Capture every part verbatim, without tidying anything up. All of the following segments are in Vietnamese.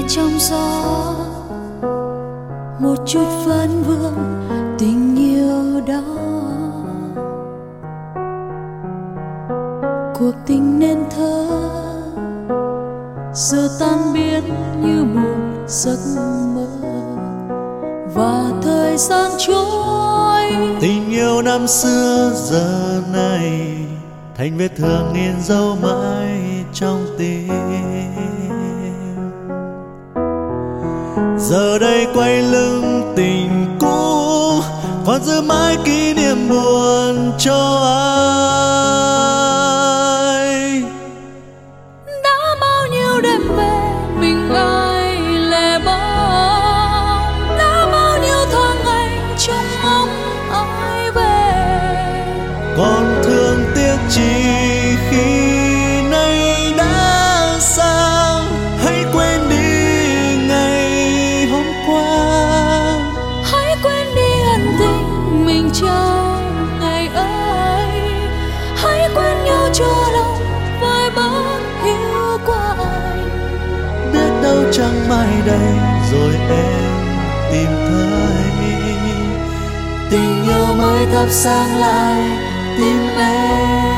trong gió, một chút vấn vương tình yêu đó. Cuộc tình nên thơ giờ tan biến như một giấc mơ, và thời gian trôi. Tình yêu năm xưa giờ này thành vết thương in dấu mãi trong tim. Giờ đây quay lưng tình cũ, còn giữ mãi kỷ niệm buồn cho ai. Đã bao nhiêu đêm về mình ai lẻ bóng, đã bao nhiêu tháng ngày trông ngóng ai về. Còn thương tiếc chỉ khi nay đã xa, hãy quên đi ngày hôm qua. Hãy quên đi ân tình mình trong ngày ấy. Hãy quên nhau cho lòng vơi bớt hiu quạnh. Biết đâu chẳng mai đây rồi em tìm thấy tình yêu mới thắp sáng lại tim em.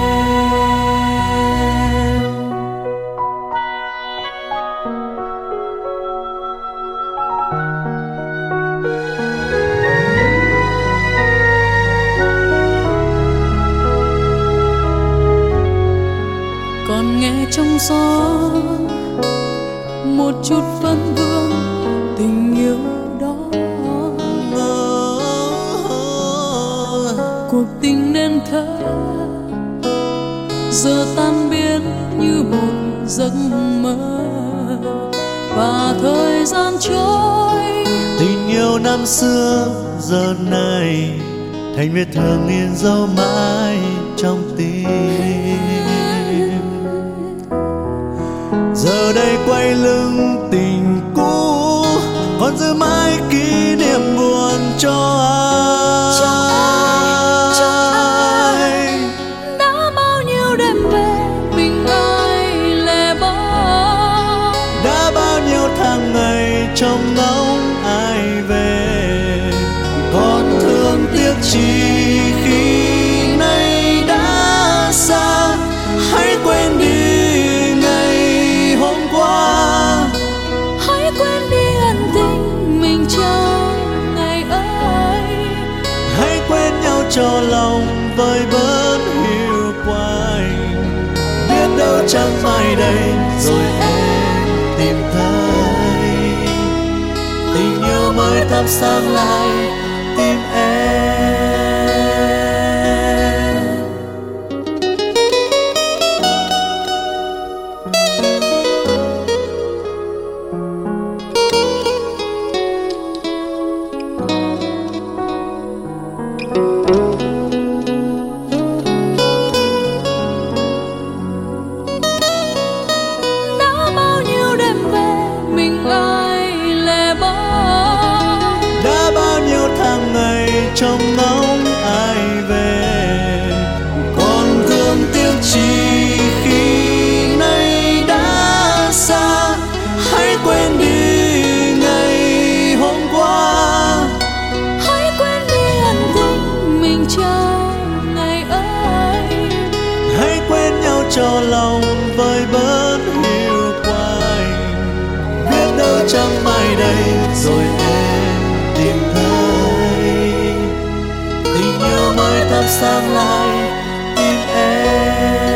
Còn nghe trong gió một chút vấn vương tình yêu đó. Cuộc tình nên thơ giờ tan biến như một giấc mơ, và thời gian trôi. Tình yêu năm xưa giờ này thành vết thương in dấu mãi trong tim. Giờ đây quay lưng tình cũ, còn giữ mãi kỷ niệm buồn cho ai. Cho ai, cho ai. Đã bao nhiêu đêm về mình ai lẻ bóng, đã bao nhiêu tháng ngày trông ngóng ai về. Còn thương tiếc chỉ khi nay đã xa, hãy quên đi ngày hôm qua. hãy quên đi ân tình mình trong ngày ấy. Hãy quên nhau cho lòng vơi bớt hiu quạnh. Biết đâu chẳng mai đây rồi em tìm thấy tình yêu mới thắp sáng lại tim em. Đã bao nhiêu đêm về mình ai lẻ bóng, Đã bao nhiêu tháng ngày trông ngóng ai về. Còn thương tiếc chỉ khi nay đã xa, hãy quên đi ngày hôm qua. hãy quên đi ân tình mình trong ngày ấy. Hãy quên nhau cho lòng vơi bớt hiu quạnh. Biết đâu chẳng mai đây rồi em tìm thấy tình yêu mới thắp sáng lại tim em.